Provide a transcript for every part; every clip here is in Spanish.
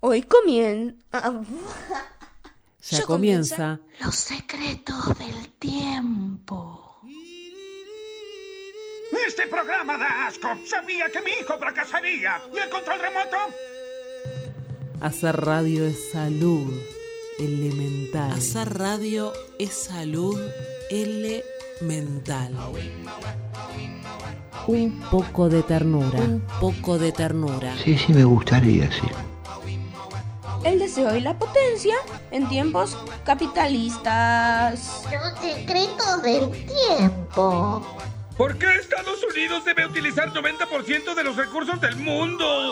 Hoy comienza... Ya comienza Los secretos del tiempo. Este programa da asco. Sabía que mi hijo fracasaría. ¿Y el control remoto? Hacer radio es salud elemental. Hacer radio es salud elemental. Un poco de ternura. Un poco de ternura. Sí, me gustaría, sí. El deseo y la potencia en tiempos capitalistas. Los secretos del tiempo. ¿Por qué Estados Unidos debe utilizar 90% de los recursos del mundo?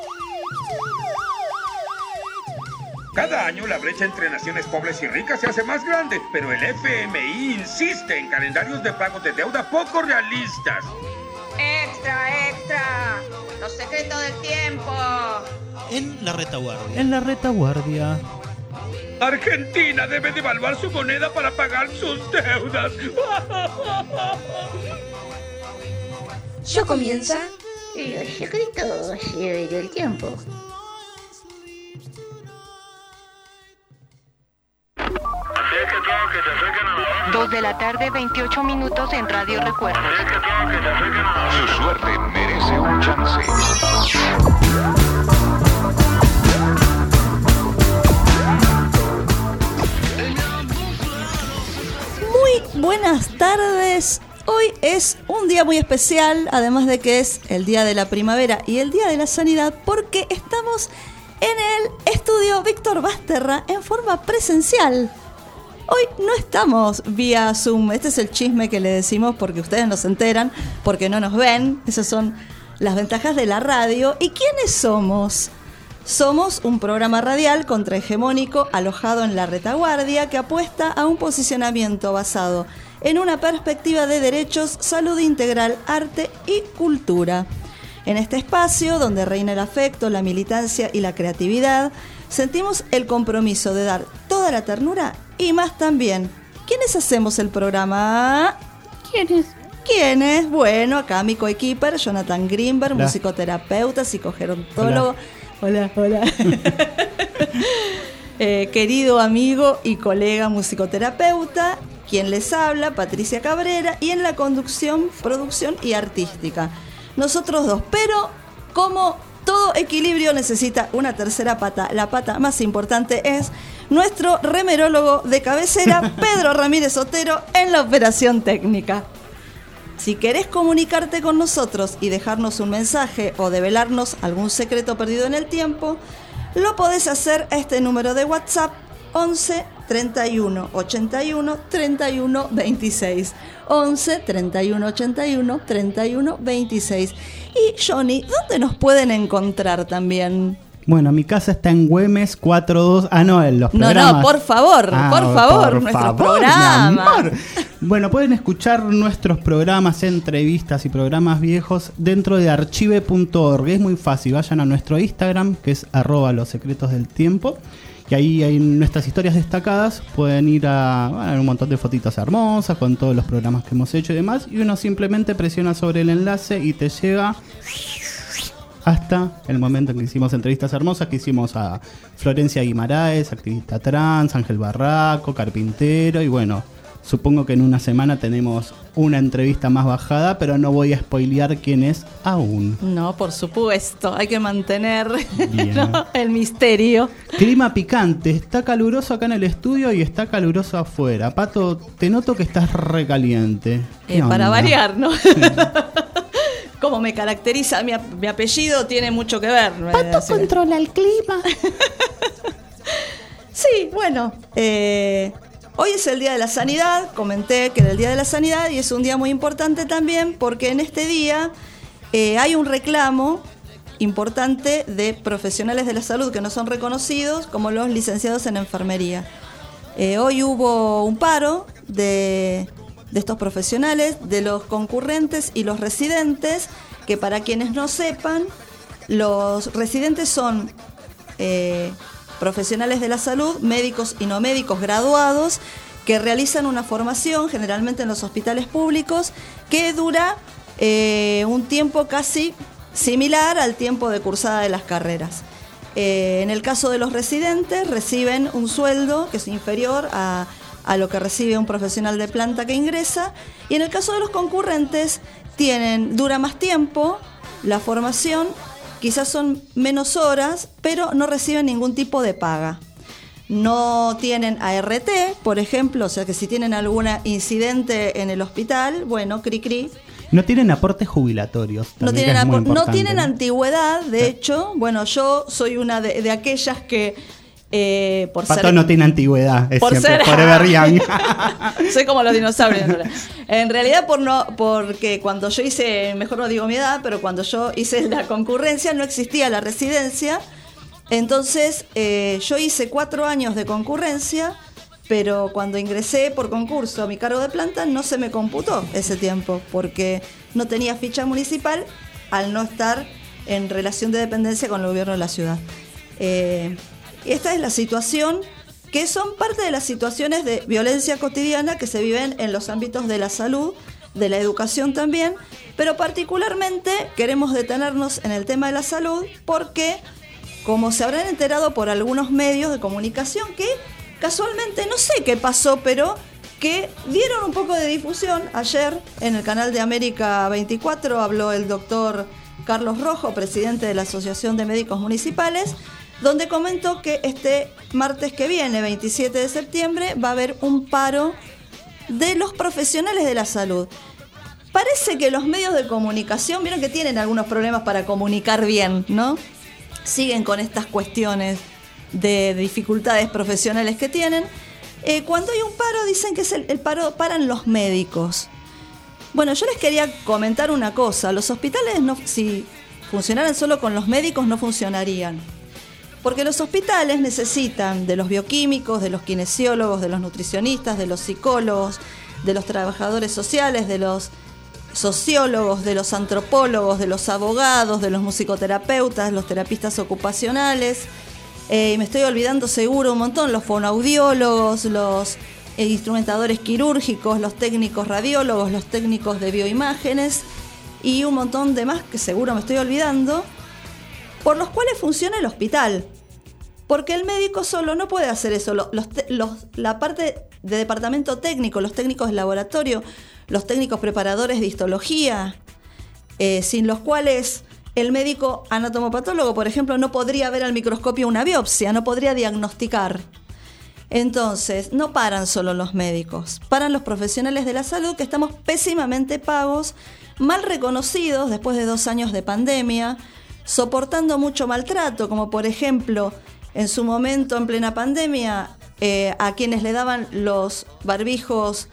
Cada año la brecha entre naciones pobres y ricas se hace más grande, pero el FMI insiste en calendarios de pagos de deuda poco realistas. ¡Extra, extra! Los secretos del tiempo. En la retaguardia. En la retaguardia. Argentina debe devaluar su moneda para pagar sus deudas. Ya comienza... Los secretos del tiempo. Dos de la tarde, 28 minutos en Radio Recuerdos. Su suerte merece un chance. Muy buenas tardes. Hoy es un día muy especial, además de que es el Día de la Primavera y el Día de la Sanidad, porque estamos en el estudio Víctor Basterra en forma presencial. Hoy no estamos vía Zoom. Este es el chisme que le decimos porque ustedes no se enteran, porque no nos ven. Esas son las ventajas de la radio. ¿Y quiénes somos? Somos un programa radial contrahegemónico alojado en la retaguardia que apuesta a un posicionamiento basado en una perspectiva de derechos, salud integral, arte y cultura. En este espacio, donde reina el afecto, la militancia y la creatividad, sentimos el compromiso de dar toda la ternura y más también. ¿Quiénes hacemos el programa? ¿Quiénes? Bueno, acá mi coequiper, Jonathan Greenberg, Hola. Musicoterapeuta, psicogerontólogo. Hola. Querido amigo y colega musicoterapeuta, quien les habla, Patricia Cabrera, y en la conducción, producción y artística. Nosotros dos, pero como todo equilibrio necesita una tercera pata. La pata más importante es nuestro remerólogo de cabecera, Pedro Ramírez Otero, en la operación técnica. Si querés comunicarte con nosotros y dejarnos un mensaje o develarnos algún secreto perdido en el tiempo, lo podés hacer a este número de WhatsApp 11 31 81 31 26. 11 31 81 31 26. Y Johnny, ¿dónde nos pueden encontrar también? Bueno, mi casa está en Güemes 42. En los programas. No, por favor, nuestro programa. Mi amor. Bueno, pueden escuchar nuestros programas, entrevistas y programas viejos dentro de archive.org. Es muy fácil, vayan a nuestro Instagram, que es @lossecretosdeltiempo. Y ahí hay nuestras historias destacadas. Pueden ir a un montón de fotitos hermosas con todos los programas que hemos hecho y demás. Y uno simplemente presiona sobre el enlace y te llega hasta el momento en que hicimos entrevistas hermosas, que hicimos a Florencia Guimaraes, activista trans, Ángel Barraco, carpintero, y bueno, supongo que en una semana tenemos una entrevista más bajada, pero no voy a spoilear quién es aún. No, por supuesto, hay que mantener ¿no? el misterio. Clima picante, está caluroso acá en el estudio y está caluroso afuera. Pato, te noto que estás recaliente. Para variar, ¿no? Sí. Como me caracteriza mi apellido, tiene mucho que ver. Pato controla el clima. Sí, bueno, hoy es el Día de la Sanidad, comenté que era el Día de la Sanidad y es un día muy importante también porque en este día hay un reclamo importante de profesionales de la salud que no son reconocidos como los licenciados en enfermería. Hoy hubo un paro de estos profesionales, de los concurrentes y los residentes, que para quienes no sepan, los residentes son profesionales de la salud, médicos y no médicos graduados, que realizan una formación generalmente en los hospitales públicos que dura un tiempo casi similar al tiempo de cursada de las carreras. En el caso de los residentes, reciben un sueldo que es inferior a lo que recibe un profesional de planta que ingresa. Y en el caso de los concurrentes, dura más tiempo la formación, quizás son menos horas, pero no reciben ningún tipo de paga. No tienen ART, por ejemplo, o sea que si tienen algún incidente en el hospital, bueno, cri. No tienen aportes jubilatorios. No tienen antigüedad, de hecho. Bueno, yo soy una de aquellas que Pato no tiene antigüedad, es siempre forever young. Soy como los dinosaurios. En realidad, porque cuando yo hice, mejor no digo mi edad, pero cuando yo hice la concurrencia no existía la residencia. Entonces yo hice 4 años de concurrencia, pero cuando ingresé por concurso a mi cargo de planta no se me computó ese tiempo, porque no tenía ficha municipal al no estar en relación de dependencia con el gobierno de la ciudad. Esta es la situación, que son parte de las situaciones de violencia cotidiana que se viven en los ámbitos de la salud, de la educación también, pero particularmente queremos detenernos en el tema de la salud porque, como se habrán enterado por algunos medios de comunicación, que casualmente no sé qué pasó, pero que dieron un poco de difusión. Ayer en el canal de América 24 habló el doctor Carlos Rojo, presidente de la Asociación de Médicos Municipales, donde comentó que este martes que viene, 27 de septiembre, va a haber un paro de los profesionales de la salud. Parece que los medios de comunicación, vieron que tienen algunos problemas para comunicar bien, ¿no? Siguen con estas cuestiones de dificultades profesionales que tienen. Cuando hay un paro, dicen que es el paro, paran los médicos. Bueno, yo les quería comentar una cosa. Los hospitales, si funcionaran solo con los médicos, no funcionarían. Porque los hospitales necesitan de los bioquímicos, de los kinesiólogos, de los nutricionistas, de los psicólogos, de los trabajadores sociales, de los sociólogos, de los antropólogos, de los abogados, de los musicoterapeutas, los terapistas ocupacionales. Me estoy olvidando seguro un montón, los fonoaudiólogos, los instrumentadores quirúrgicos, los técnicos radiólogos, los técnicos de bioimágenes y un montón de más que seguro me estoy olvidando, por los cuales funciona el hospital. Porque el médico solo no puede hacer eso. La parte de departamento técnico, los técnicos de laboratorio, los técnicos preparadores de histología, sin los cuales el médico anatomopatólogo, por ejemplo, no podría ver al microscopio una biopsia, no podría diagnosticar. Entonces, no paran solo los médicos, paran los profesionales de la salud, que estamos pésimamente pagos, mal reconocidos después de 2 años de pandemia, soportando mucho maltrato, como por ejemplo, en su momento, en plena pandemia, a quienes le daban los barbijos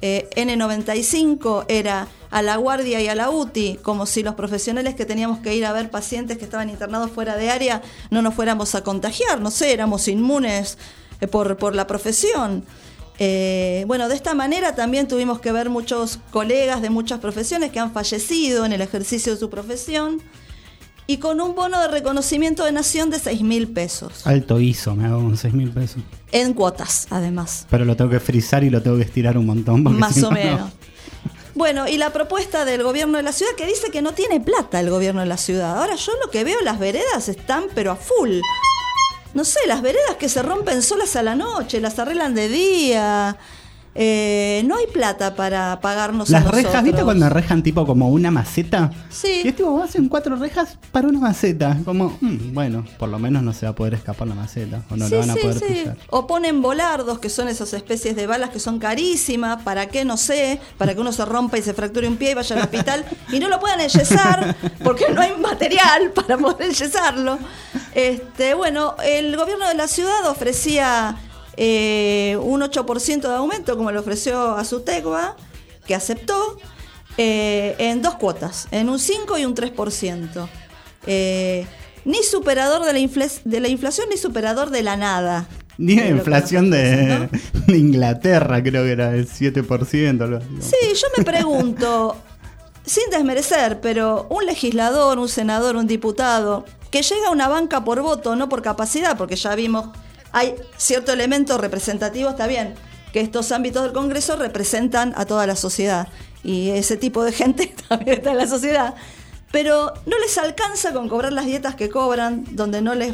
N95 era a la guardia y a la UTI, como si los profesionales que teníamos que ir a ver pacientes que estaban internados fuera de área no nos fuéramos a contagiar, no sé, éramos inmunes por la profesión. Bueno, de esta manera también tuvimos que ver muchos colegas de muchas profesiones que han fallecido en el ejercicio de su profesión, y con un bono de reconocimiento de nación de 6.000 pesos. Alto ISO, me hago con 6.000 pesos. En cuotas, además. Pero lo tengo que frizar y lo tengo que estirar un montón. Más o menos. No. Bueno, y la propuesta del gobierno de la ciudad, que dice que no tiene plata el gobierno de la ciudad. Ahora yo lo que veo, las veredas están pero a full. No sé, las veredas que se rompen solas a la noche, las arreglan de día. No hay plata para pagarnos las a nosotros. Rejas, ¿viste cuando rejan tipo como una maceta? Sí. Y es tipo, hacen 4 rejas para una maceta. Como, bueno, por lo menos no se va a poder escapar la maceta. O no lo van a poder pillar. O ponen volardos, que son esas especies de balas que son carísimas. ¿Para qué? No sé. Para que uno se rompa y se fracture un pie y vaya al hospital y no lo puedan enyesar porque no hay material para poder enyesarlo. Bueno, el gobierno de la ciudad ofrecía un 8% de aumento, como le ofreció a Sutegua, que aceptó, en 2 cuotas, en un 5 y un 3%. Ni superador de la inflación, ni superador de la nada. Ni la inflación de Inglaterra, creo que era el 7%. Sí, yo me pregunto, sin desmerecer, pero un legislador, un senador, un diputado, que llega a una banca por voto, no por capacidad, porque ya vimos, hay cierto elemento representativo, está bien, que estos ámbitos del Congreso representan a toda la sociedad, y ese tipo de gente también está en la sociedad, pero no les alcanza con cobrar las dietas que cobran, donde no les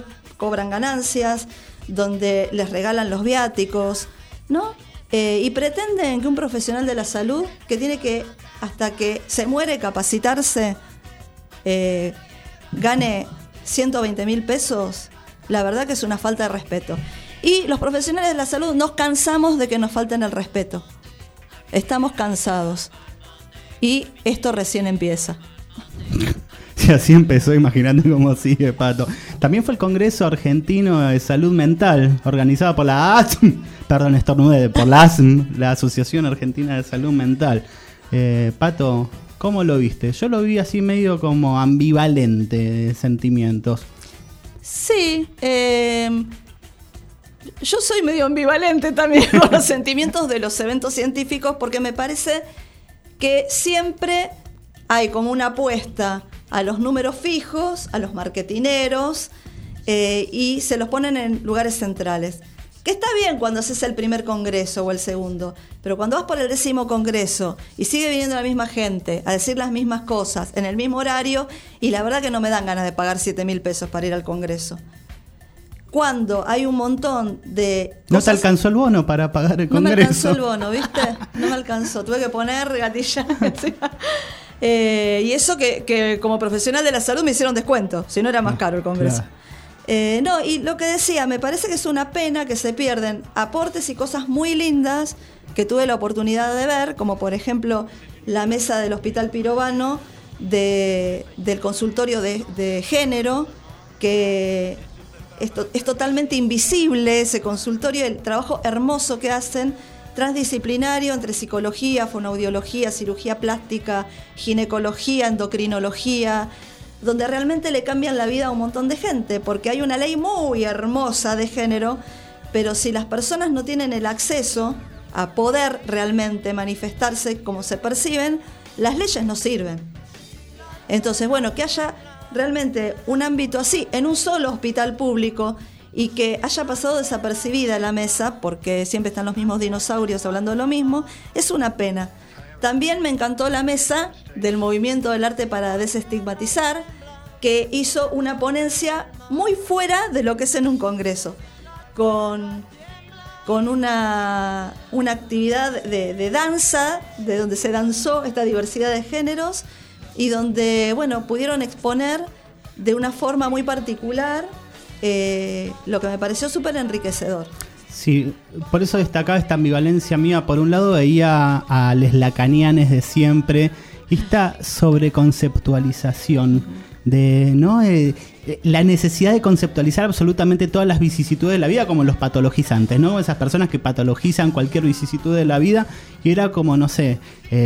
cobran ganancias, donde les regalan los viáticos, ¿no? Y pretenden que un profesional de la salud, que tiene que, hasta que se muere, capacitarse, gane 120.000 pesos, la verdad que es una falta de respeto. Y los profesionales de la salud nos cansamos de que nos falten el respeto. Estamos cansados. Y esto recién empieza. Sí, así empezó, imagínate cómo sigue, Pato. También fue el Congreso Argentino de Salud Mental, organizado por la ASM, perdón, estornudé, por la ASM, la Asociación Argentina de Salud Mental. Pato, ¿cómo lo viste? Yo lo vi así medio como ambivalente de sentimientos. Sí, yo soy medio ambivalente también con los sentimientos de los eventos científicos, porque me parece que siempre hay como una apuesta a los números fijos, a los marketineros, y se los ponen en lugares centrales. Que está bien cuando haces el primer congreso o el segundo, pero cuando vas por el 10º congreso y sigue viniendo la misma gente a decir las mismas cosas en el mismo horario, y la verdad que no me dan ganas de pagar 7.000 pesos para ir al congreso. Cuando hay un montón de cosas... ¿No te alcanzó el bono para pagar el congreso? No me alcanzó el bono, ¿viste? No me alcanzó. Tuve que poner gatilla. Y eso que como profesional de la salud me hicieron descuento, si no era más caro el congreso. Claro. No, y lo que decía, me parece que es una pena que se pierden aportes y cosas muy lindas que tuve la oportunidad de ver, como por ejemplo la mesa del Hospital Pirovano del consultorio de género, que es totalmente invisible ese consultorio, el trabajo hermoso que hacen, transdisciplinario entre psicología, fonoaudiología, cirugía plástica, ginecología, endocrinología, donde realmente le cambian la vida a un montón de gente, porque hay una ley muy hermosa de género, pero si las personas no tienen el acceso a poder realmente manifestarse como se perciben, las leyes no sirven. Entonces, bueno, que haya realmente un ámbito así en un solo hospital público y que haya pasado desapercibida la mesa, porque siempre están los mismos dinosaurios hablando de lo mismo, es una pena. También me encantó la mesa del Movimiento del Arte para Desestigmatizar, que hizo una ponencia muy fuera de lo que es en un congreso, con una actividad de danza, de donde se danzó esta diversidad de géneros, y donde, bueno, pudieron exponer de una forma muy particular lo que me pareció súper enriquecedor. Sí, por eso destacaba esta ambivalencia mía. Por un lado veía a los lacanianes de siempre, esta sobreconceptualización de, ¿no? La necesidad de conceptualizar absolutamente todas las vicisitudes de la vida, como los patologizantes, ¿no? Esas personas que patologizan cualquier vicisitud de la vida, y era como, no sé,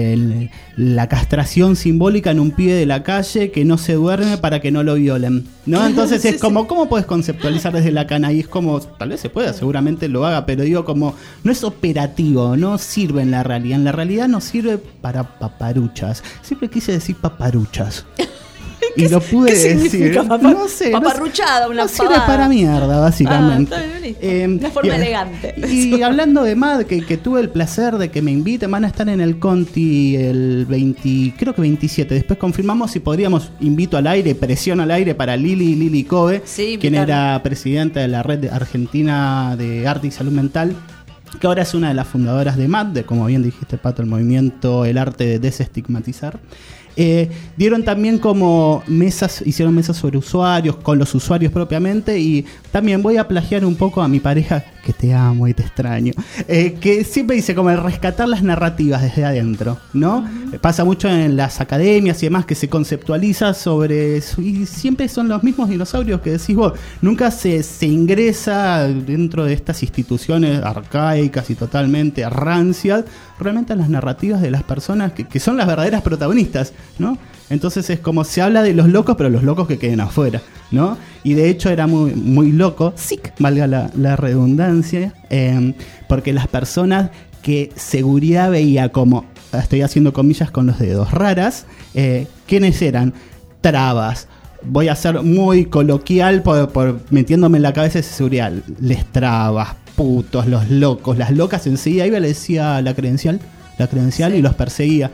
la castración simbólica en un pibe de la calle que no se duerme para que no lo violen, ¿no? Entonces sí, es como, sí. ¿Cómo puedes conceptualizar desde Lacan? Y es como, tal vez se pueda, seguramente lo haga, pero digo, como, no es operativo, no sirve en la realidad no sirve para paparuchas. Siempre quise decir paparuchas. Y lo pude decir. No sé. Paparruchada, una no sirve para mierda, básicamente. Una forma elegante. Y hablando de MAD, que tuve el placer de que me inviten, van a estar en el Conti el 20, creo que 27. Después confirmamos si podríamos, invito al aire, presión al aire para Lili Kobe, sí, quien era presidenta de la Red Argentina de Arte y Salud Mental, que ahora es una de las fundadoras de MAD, de, como bien dijiste, Pato, el movimiento El Arte de Desestigmatizar. Dieron también como mesas, hicieron mesas sobre usuarios, con los usuarios propiamente, y también voy a plagiar un poco a mi pareja, que te amo y te extraño, que siempre dice como el rescatar las narrativas desde adentro, ¿no? Uh-huh. Pasa mucho en las academias y demás que se conceptualiza sobre eso, y siempre son los mismos dinosaurios que decís vos, nunca se ingresa dentro de estas instituciones arcaicas y totalmente rancias, realmente en las narrativas de las personas que son las verdaderas protagonistas, ¿no? Entonces es como se habla de los locos, pero los locos que queden afuera, ¿no? Y de hecho era muy, muy loco, sí, valga la redundancia, porque las personas que seguridad veía como, estoy haciendo comillas con los dedos, raras, ¿quiénes eran? Trabas. Voy a ser muy coloquial por metiéndome en la cabeza de seguridad. Les trabas, putos, los locos, las locas, enseguida iba y le decía la credencial sí. Y los perseguía.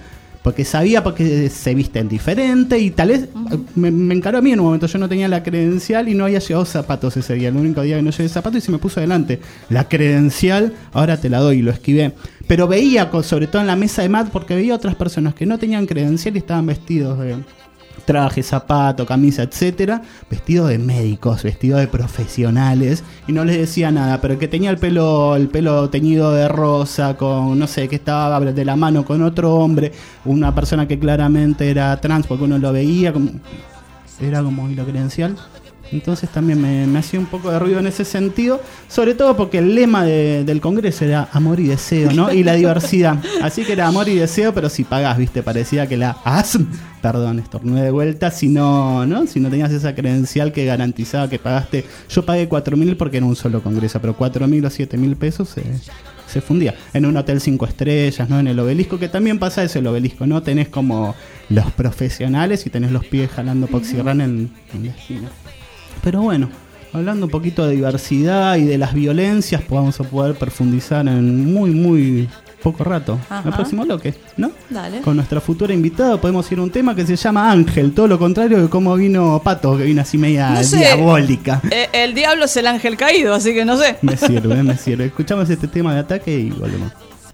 porque sabía porque se visten diferente y tal vez me encaró a mí en un momento. Yo no tenía la credencial y no había llevado zapatos ese día. El único día que no llevé zapatos y se me puso adelante la credencial, ahora te la doy, y lo esquivé. Pero veía, sobre todo en la mesa de mat, porque veía otras personas que no tenían credencial y estaban vestidos de traje, zapato, camisa, etcétera, vestidos de médicos, vestidos de profesionales, y no les decía nada, pero el que tenía el pelo teñido de rosa, con no sé, que estaba de la mano con otro hombre, una persona que claramente era trans, porque uno lo veía, era como hilo credencial. Entonces también me hacía un poco de ruido en ese sentido, sobre todo porque el lema del Congreso era amor y deseo, ¿no? Y la diversidad. Así que era amor y deseo, pero si pagás, ¿viste? Parecía que estornudé de vuelta, si no tenías esa credencial que garantizaba que pagaste. Yo pagué 4.000 porque era un solo Congreso, pero 4.000 o 7.000 pesos se fundía. En un hotel 5 estrellas, ¿no? En el Obelisco, que también pasa eso, el Obelisco, ¿no? Tenés como los profesionales y tenés los pies jalando Poxirrán en la esquina. Pero bueno, hablando un poquito de diversidad y de las violencias, pues vamos a poder profundizar en muy poco rato. En el próximo bloque, ¿no? Dale. Con nuestra futura invitada podemos ir a un tema que se llama Ángel, todo lo contrario de cómo vino Pato, que vino así media diabólica. El diablo es el ángel caído, así que no sé. Me sirve. Escuchamos este tema de Ataque y volvemos.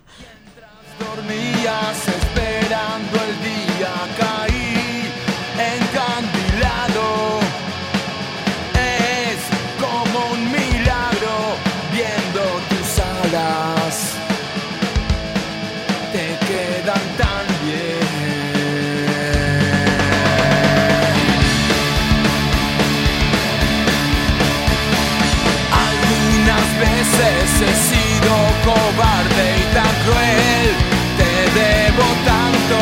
Dormías esperando el día, caí encandilado. Es como un milagro viendo tus alas. Te quedan tan bien. Algunas veces he sido cobarde y tan cruel. Te debo tanto.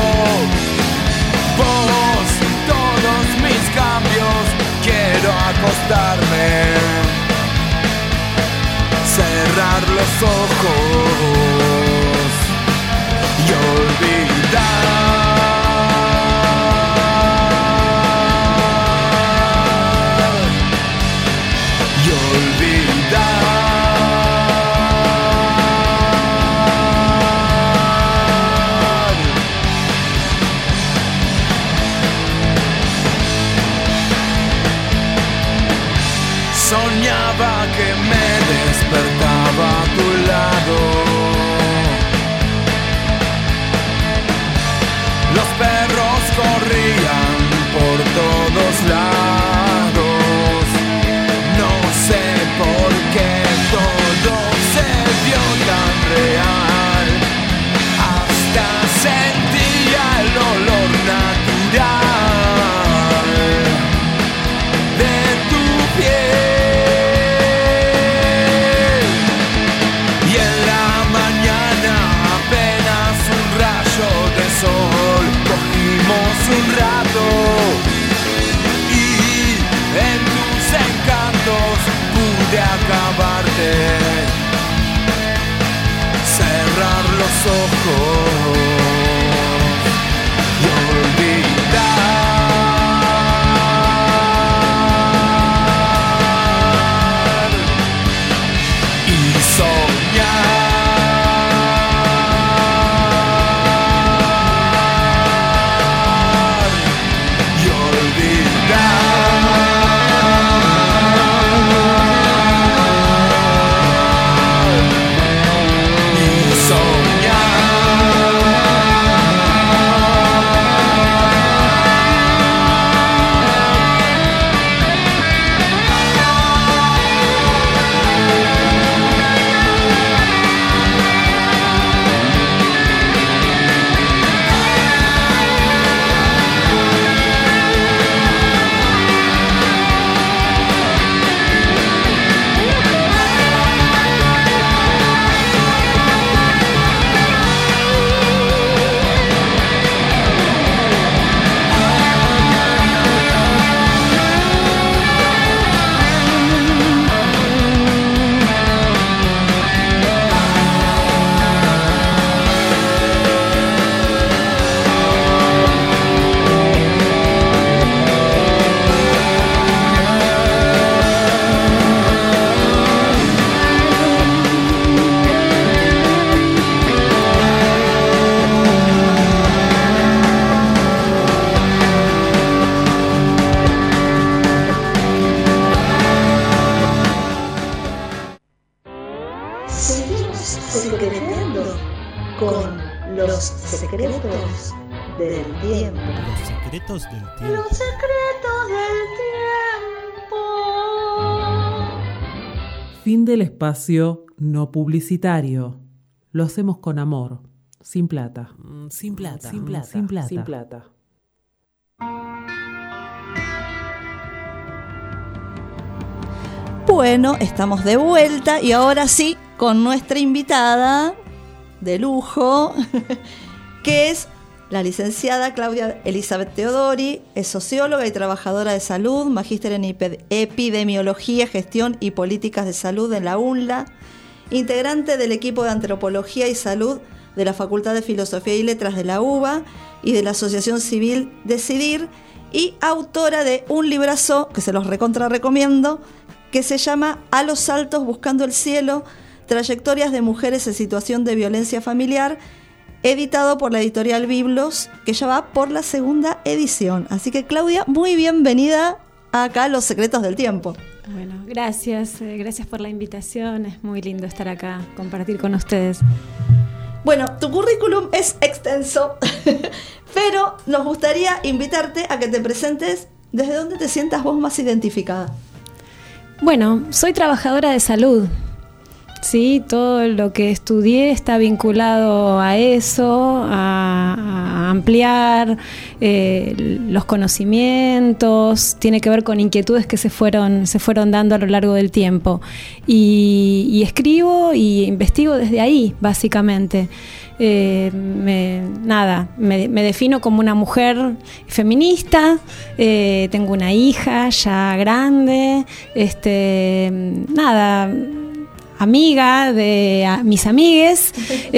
Vos, todos mis cambios, quiero acostarme, cerrar los ojos y olvidar. Y olvidar. Soñaba que me despertaba a tu lado. Los perros corrían por todos lados. No sé por qué todo se vio tan real. Hasta sentía el olor natural de tu piel. Y en la mañana apenas un rayo de sol cogimos un rato, y en tus encantos pude acabarte, cerrar los ojos y olvidar y soñar. Soñar. Seguimos secretando con los secretos del tiempo. Los secretos del tiempo. Los secretos del tiempo. Fin del espacio no publicitario. Lo hacemos con amor, sin plata. Sin plata. Sin plata. Sin plata. Sin plata. Bueno, estamos de vuelta y ahora sí con nuestra invitada de lujo, que es la licenciada Claudia Elizabeth Teodori, es socióloga y trabajadora de salud, magíster en epidemiología, gestión y políticas de salud en la UNLA, integrante del equipo de antropología y salud de la Facultad de Filosofía y Letras de la UBA y de la Asociación Civil Decidir, y autora de un librazo que se los recontra recomiendo, que se llama A los altos buscando el cielo, trayectorias de mujeres en situación de violencia familiar, editado por la editorial Biblos, que ya va por la 2ª edición. Así que Claudia, muy bienvenida acá a Los Secretos del Tiempo. Bueno, gracias por la invitación, es muy lindo estar acá, compartir con ustedes. Bueno, tu currículum es extenso, pero nos gustaría invitarte a que te presentes desde donde te sientas vos más identificada. Bueno, soy trabajadora de salud, sí, todo lo que estudié está vinculado a eso, a ampliar los conocimientos, tiene que ver con inquietudes que se fueron dando a lo largo del tiempo. Y escribo y investigo desde ahí, básicamente. Me defino como una mujer feminista, tengo una hija ya grande, amiga de mis amigues,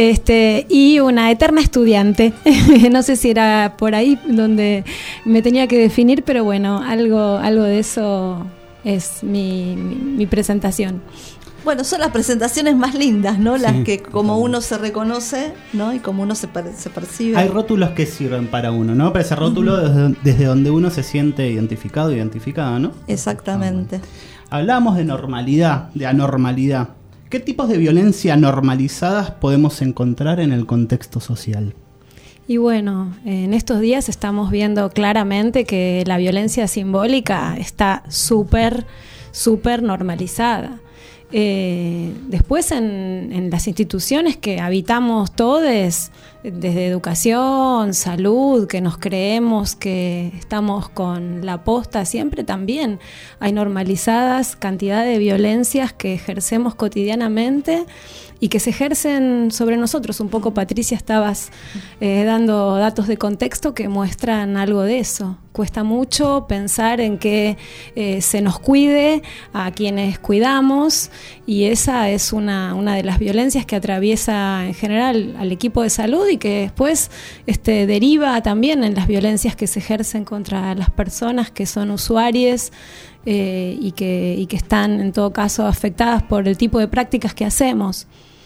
y una eterna estudiante. No sé si era por ahí donde me tenía que definir, pero bueno, algo de eso es mi presentación. Bueno, son las presentaciones más lindas, ¿no? Sí, las que como uno se reconoce, ¿no? Y como uno se percibe. Hay rótulos que sirven para uno, ¿no? Pero ese rótulo desde donde uno se siente identificado, identificada, ¿no? Exactamente. Hablamos de normalidad, de anormalidad. ¿Qué tipos de violencia normalizadas podemos encontrar en el contexto social? Y bueno, en estos días estamos viendo claramente que la violencia simbólica está súper normalizada. Después en las instituciones que habitamos todos, desde educación, salud, que nos creemos que estamos con la posta siempre, también hay normalizadas cantidad de violencias que ejercemos cotidianamente y que se ejercen sobre nosotros. Un poco, Patricia, estabas dando datos de contexto que muestran algo de eso. Cuesta mucho pensar en que se nos cuide a quienes cuidamos, y esa es una de las violencias que atraviesa en general al equipo de salud y que después deriva también en las violencias que se ejercen contra las personas que son usuarias y que están en todo caso afectadas por el tipo de prácticas que hacemos.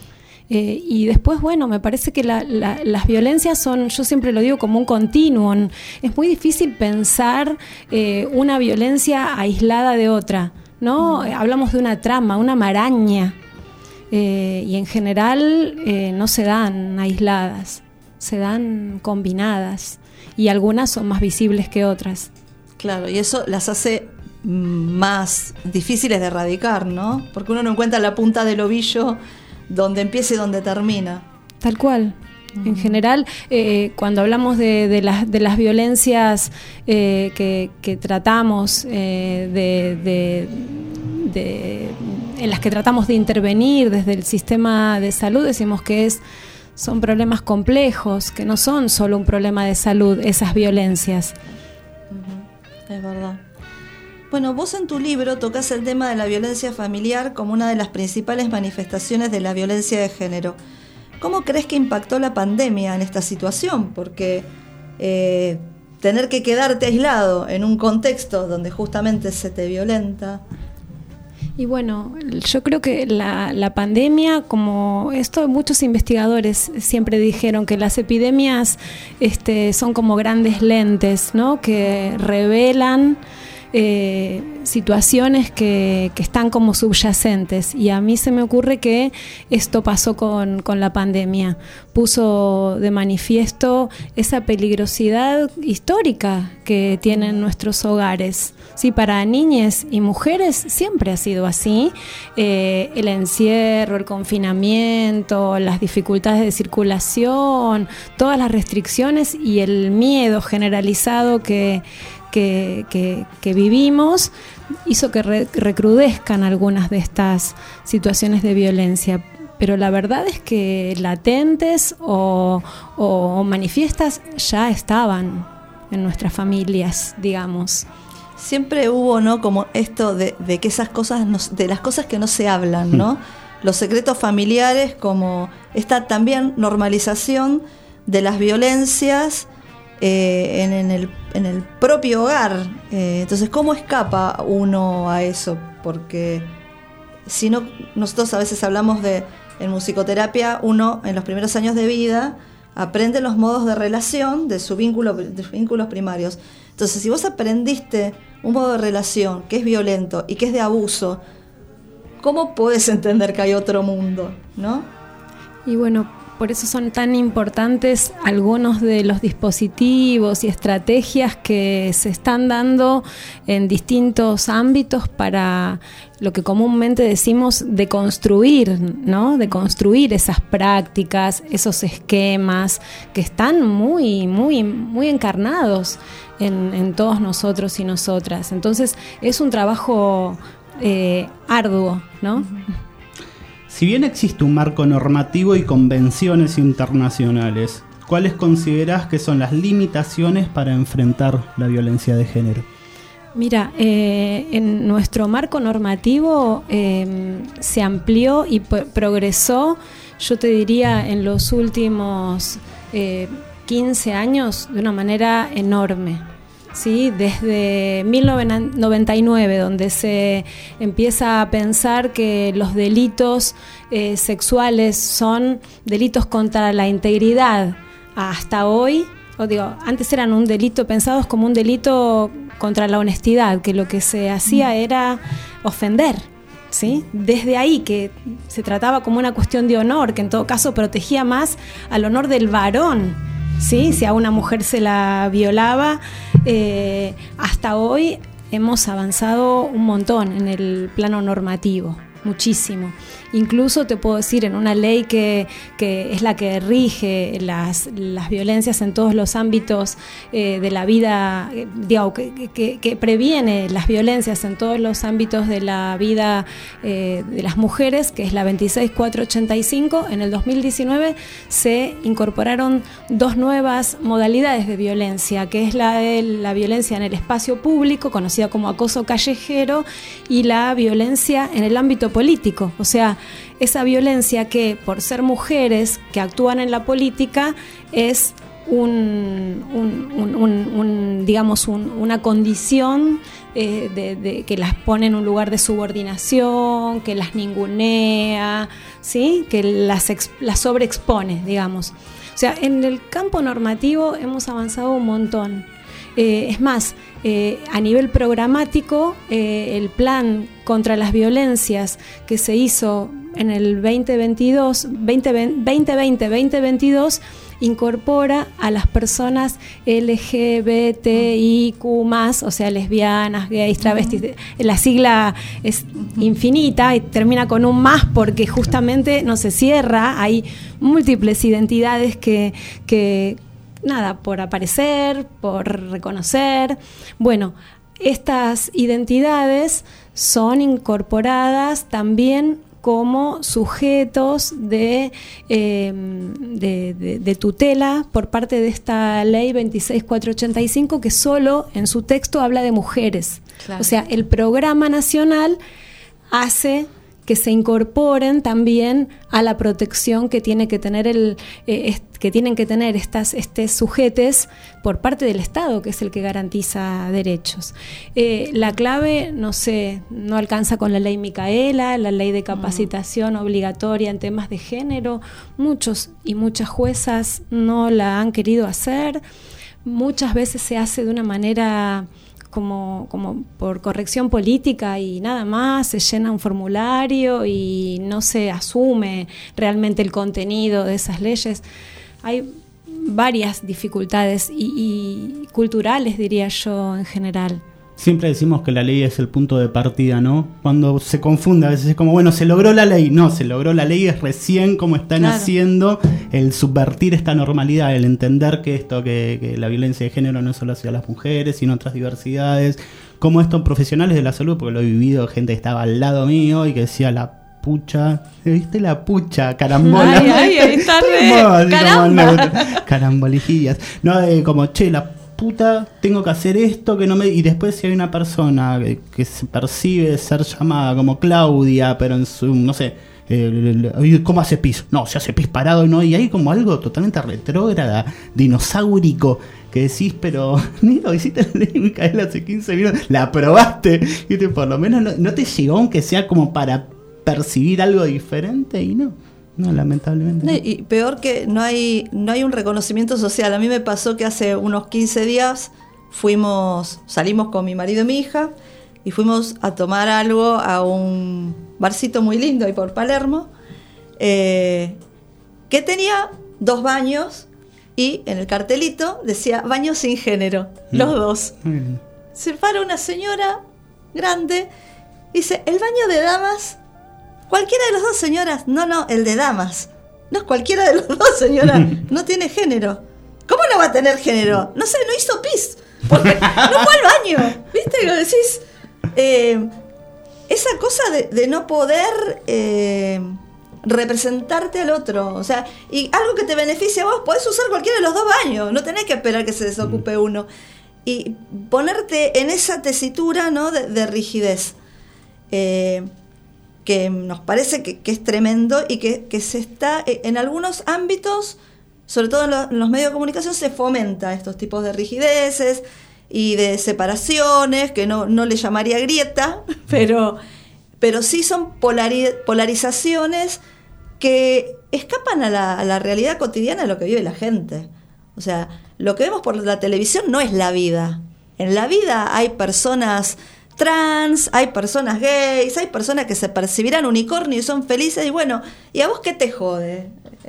Y después, bueno, me parece que las violencias son, yo siempre lo digo, como un continuum. Es muy difícil pensar una violencia aislada de otra, ¿no? Hablamos de una trama, una maraña, y en general no se dan aisladas, se dan combinadas, y algunas son más visibles que otras. Claro, y eso las hace más difíciles de erradicar, ¿no? Porque uno no encuentra la punta del ovillo donde empieza y donde termina. Tal cual. En general, cuando hablamos de las violencias que tratamos, en las que tratamos de intervenir desde el sistema de salud, decimos que son problemas complejos, que no son solo un problema de salud, esas violencias. Es verdad. Bueno, vos en tu libro tocas el tema de la violencia familiar como una de las principales manifestaciones de la violencia de género. ¿Cómo crees que impactó la pandemia en esta situación? Porque tener que quedarte aislado en un contexto donde justamente se te violenta. Y bueno, yo creo que la pandemia, como esto muchos investigadores siempre dijeron, que las epidemias son como grandes lentes, ¿no? Que revelan situaciones que están como subyacentes, y a mí se me ocurre que esto pasó con la pandemia, puso de manifiesto esa peligrosidad histórica que tienen nuestros hogares. Sí, para niñas y mujeres siempre ha sido así. El encierro, el confinamiento, las dificultades de circulación, todas las restricciones y el miedo generalizado que vivimos hizo que recrudezcan algunas de estas situaciones de violencia. Pero la verdad es que latentes o manifiestas ya estaban en nuestras familias, digamos. Siempre hubo, ¿no?, como esto de que esas cosas, de las cosas que no se hablan, ¿no? Los secretos familiares, como esta también normalización de las violencias en el propio hogar. Entonces, ¿cómo escapa uno a eso? Porque si no, nosotros a veces hablamos en musicoterapia, uno en los primeros años de vida aprende los modos de relación de sus vínculos primarios. Entonces, si vos aprendiste un modo de relación que es violento y que es de abuso, ¿cómo podés entender que hay otro mundo, no? Y bueno, por eso son tan importantes algunos de los dispositivos y estrategias que se están dando en distintos ámbitos para lo que comúnmente decimos deconstruir, ¿no? Deconstruir esas prácticas, esos esquemas que están muy, muy, muy encarnados en todos nosotros y nosotras. Entonces es un trabajo arduo, ¿no? Si bien existe un marco normativo y convenciones internacionales, ¿cuáles considerás que son las limitaciones para enfrentar la violencia de género? Mira, en nuestro marco normativo se amplió y progresó, yo te diría, en los últimos 15 años de una manera enorme. Sí, desde 1999, donde se empieza a pensar que los delitos sexuales son delitos contra la integridad, hasta hoy, antes eran un delito pensados como un delito contra la honestidad, que lo que se hacía era ofender. ¿Sí? Desde ahí, que se trataba como una cuestión de honor, que en todo caso protegía más al honor del varón. ¿Sí? Si a una mujer se la violaba, hasta hoy hemos avanzado un montón en el plano normativo, muchísimo. Incluso te puedo decir, en una ley que es la que rige las violencias en todos los ámbitos de la vida, que previene las violencias en todos los ámbitos de la vida de las mujeres, que es la 26485, en el 2019 se incorporaron 2 nuevas modalidades de violencia, que es la de la violencia en el espacio público, conocida como acoso callejero, y la violencia en el ámbito político, o sea, esa violencia que, por ser mujeres que actúan en la política, es una condición de que las pone en un lugar de subordinación, que las ningunea, ¿sí? Que las sobreexpone, digamos. O sea, en el campo normativo hemos avanzado un montón. Es más, a nivel programático, el plan contra las violencias que se hizo en el 2020-2022 incorpora a las personas LGBTIQ+, o sea, lesbianas, gays, travestis. La sigla es infinita y termina con un más porque justamente no se cierra. Hay múltiples identidades que por aparecer, por reconocer. Bueno, estas identidades son incorporadas también como sujetos de tutela por parte de esta ley 26485, que solo en su texto habla de mujeres. Claro. O sea, el programa nacional hace que se incorporen también a la protección que tiene que tener que tienen que tener estos sujetes por parte del Estado, que es el que garantiza derechos. La clave, no alcanza con la ley Micaela, la ley de capacitación obligatoria en temas de género. Muchos y muchas juezas no la han querido hacer. Muchas veces se hace de una manera como por corrección política y nada más, se llena un formulario y no se asume realmente el contenido de esas leyes. Hay varias dificultades y culturales, diría yo, en general. Siempre decimos que la ley es el punto de partida, ¿no? Cuando se confunde, a veces es como, bueno, se logró la ley. No, se logró la ley, es recién como están haciendo el subvertir esta normalidad, el entender que esto, que la violencia de género no es solo hacia las mujeres, sino otras diversidades. Como estos profesionales de la salud, porque lo he vivido, gente que estaba al lado mío y que decía la pucha, ¿viste la pucha? Carambola. Ay, ahí está caramba. Carambolijillas. No, como, che, la puta, tengo que hacer esto, que no me... Y después si hay una persona que se percibe ser llamada como Claudia, pero en su, no sé, ¿cómo hace pis? No, se hace pis parado, ¿no? Y hay como algo totalmente retrógrada, dinosaurico, que decís, pero ni lo hiciste la ley, Micaela, hace 15 minutos, la aprobaste, y por lo menos no te llegó, aunque sea como para percibir algo diferente, y no, lamentablemente. No. Y peor que no hay un reconocimiento social. A mí me pasó que hace unos 15 días salimos con mi marido y mi hija y fuimos a tomar algo a un barcito muy lindo ahí por Palermo, que tenía 2 baños y en el cartelito decía baño sin género, los dos. Se para una señora grande y dice, el baño de damas, cualquiera de los dos, señoras. No, el de damas. No es cualquiera de los dos, señora. No tiene género. ¿Cómo no va a tener género? No sé, no hizo pis. Porque no fue al baño. ¿Viste? Lo decís. Esa cosa de no poder representarte al otro. O sea, y algo que te beneficia a vos, podés usar cualquiera de los dos baños. No tenés que esperar que se desocupe uno. Y ponerte en esa tesitura, ¿no? de rigidez. Que nos parece que es tremendo y que se está, en algunos ámbitos, sobre todo en los medios de comunicación, se fomenta estos tipos de rigideces y de separaciones, que no le llamaría grieta, pero sí son polarizaciones que escapan a la realidad cotidiana de lo que vive la gente. O sea, lo que vemos por la televisión no es la vida. En la vida hay personas trans, hay personas gays, hay personas que se percibirán unicornio y son felices, y bueno, ¿y a vos qué te jode?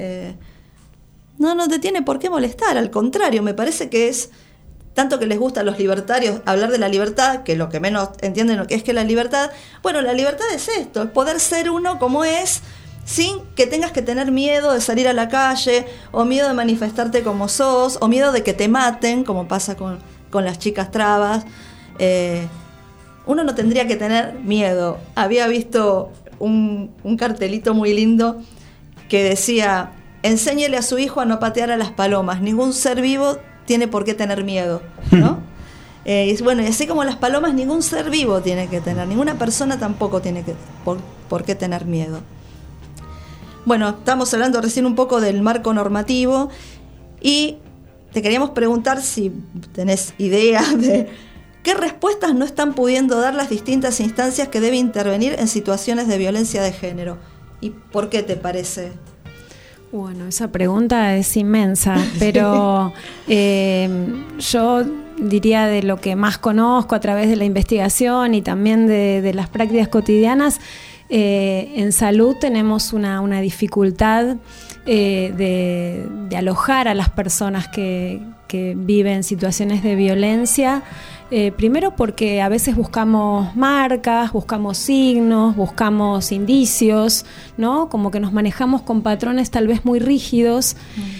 No te tiene por qué molestar, al contrario, me parece que es tanto que les gusta a los libertarios hablar de la libertad, que lo que menos entienden lo que es que la libertad, bueno, la libertad es esto, es poder ser uno como es, sin que tengas que tener miedo de salir a la calle, o miedo de manifestarte como sos, o miedo de que te maten, como pasa con las chicas trabas. Uno no tendría que tener miedo. Había visto un cartelito muy lindo que decía, enséñele a su hijo a no patear a las palomas, ningún ser vivo tiene por qué tener miedo, ¿no? Y bueno, y así como las palomas, ningún ser vivo tiene que tener, ninguna persona tampoco tiene por qué tener miedo. Bueno, estamos hablando recién un poco del marco normativo y te queríamos preguntar si tenés idea de ¿qué respuestas no están pudiendo dar las distintas instancias que deben intervenir en situaciones de violencia de género? ¿Y por qué te parece? Bueno, esa pregunta es inmensa, pero yo diría de lo que más conozco a través de la investigación y también de las prácticas cotidianas, en salud tenemos una dificultad de alojar a las personas que viven situaciones de violencia. Primero porque a veces buscamos marcas, buscamos signos, buscamos indicios, ¿no? Como que nos manejamos con patrones tal vez muy rígidos.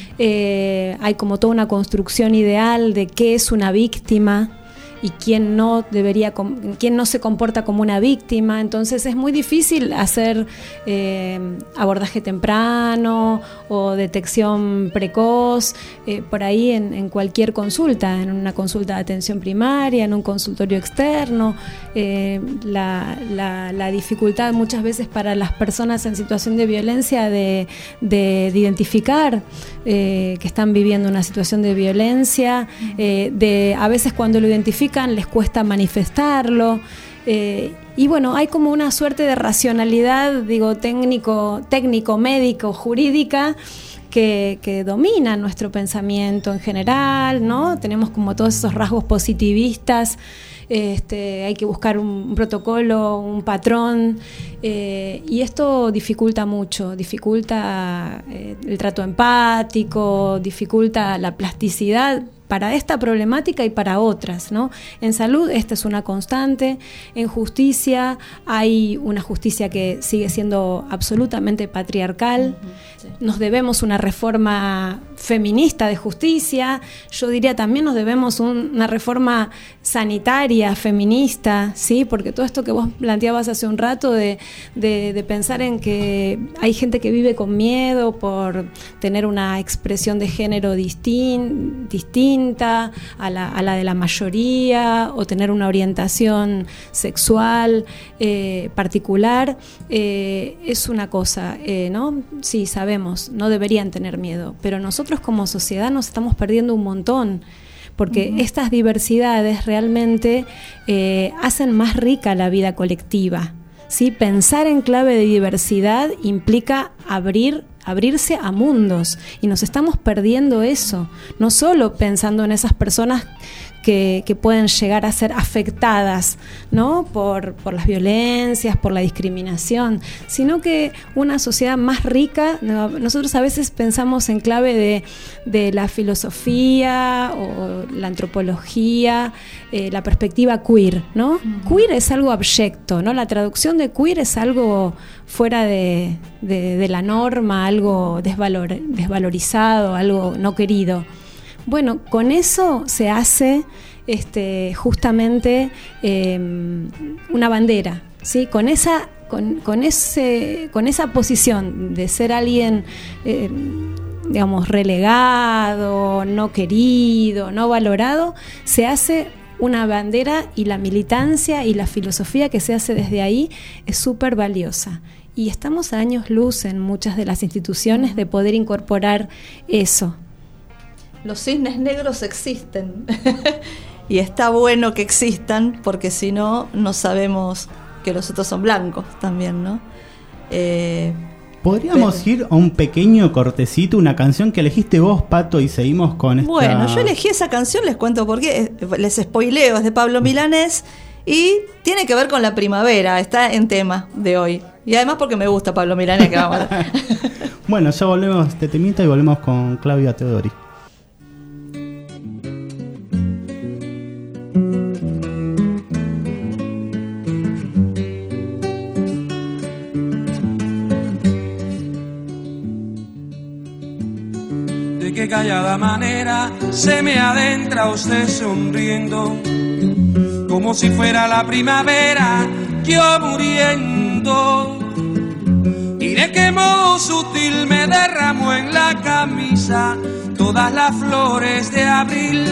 Hay como toda una construcción ideal de qué es una víctima y quién no se comporta como una víctima. Entonces es muy difícil hacer abordaje temprano o detección precoz por ahí en cualquier consulta, en una consulta de atención primaria, en un consultorio externo. La dificultad muchas veces para las personas en situación de violencia de identificar que están viviendo una situación de violencia, a veces cuando lo identifican les cuesta manifestarlo, y bueno, hay como una suerte de racionalidad, digo, técnico, médico, jurídica, que domina nuestro pensamiento en general, ¿no? Tenemos como todos esos rasgos positivistas hay que buscar un protocolo, un patrón, y esto dificulta mucho, dificulta el trato empático, dificulta la plasticidad para esta problemática y para otras, ¿no? En salud esta es una constante, en justicia hay una justicia que sigue siendo absolutamente patriarcal, nos debemos una reforma feminista de justicia, yo diría también nos debemos una reforma sanitaria feminista, ¿sí? Porque todo esto que vos planteabas hace un rato de pensar en que hay gente que vive con miedo por tener una expresión de género distinta a la de la mayoría, o tener una orientación sexual particular, es una cosa, ¿no? Sí, sabemos, no deberían tener miedo, pero nosotros como sociedad nos estamos perdiendo un montón, porque estas diversidades realmente hacen más rica la vida colectiva, ¿sí? Pensar en clave de diversidad implica abrirse a mundos, y nos estamos perdiendo eso, no solo pensando en esas personas que pueden llegar a ser afectadas, ¿no? por las violencias, por la discriminación, sino que una sociedad más rica. Nosotros a veces pensamos en clave de la filosofía o la antropología, la perspectiva queer, ¿no? Queer es algo abyecto, ¿no? La traducción de queer es algo fuera de la norma, algo desvalorizado, algo no querido. Bueno, con eso se hace justamente una bandera, ¿sí? Con esa posición de ser alguien, digamos, relegado, no querido, no valorado, se hace una bandera, y la militancia y la filosofía que se hace desde ahí es súper valiosa. Y estamos a años luz en muchas de las instituciones de poder incorporar eso. Los cisnes negros existen y está bueno que existan, porque si no, no sabemos que los otros son blancos también, ¿no? Podríamos ir a un pequeño cortecito, una canción que elegiste vos, Pato, y seguimos con esta... Bueno, yo elegí esa canción, les cuento por qué, les spoileo, es de Pablo Milanés y tiene que ver con la primavera, está en tema de hoy. Y además porque me gusta Pablo Milanés, que vamos a... Bueno, ya volvemos de temita y volvemos con Claudia Teodori. De qué callada manera se me adentra usted sonriendo, como si fuera la primavera, yo muriendo. Y de qué modo sutil me derramó en la camisa todas las flores de abril.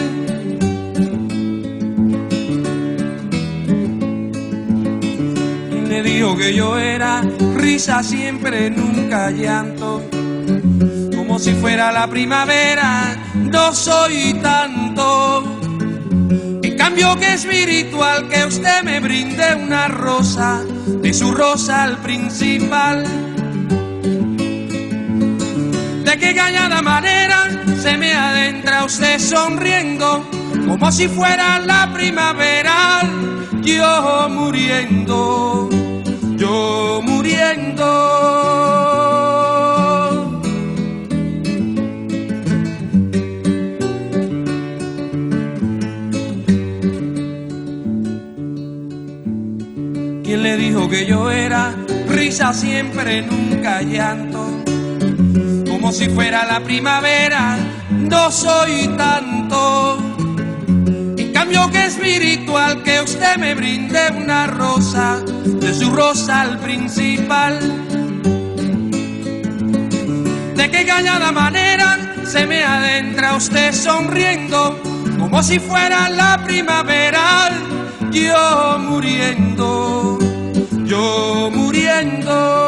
Y le dijo que yo era risa siempre, nunca llanto, como si fuera la primavera, no soy tanto. En cambio que espiritual que usted me brinde una rosa, de su rosa al principal. De qué callada manera se me adentra usted sonriendo, como si fuera la primavera, yo muriendo, yo muriendo. ¿Quién le dijo que yo era risa siempre, nunca llanto? Como si fuera la primavera, no soy tanto. En cambio que espiritual que usted me brinde una rosa, de su rosa al principal. De qué callada manera se me adentra usted sonriendo, como si fuera la primavera, yo muriendo, yo muriendo.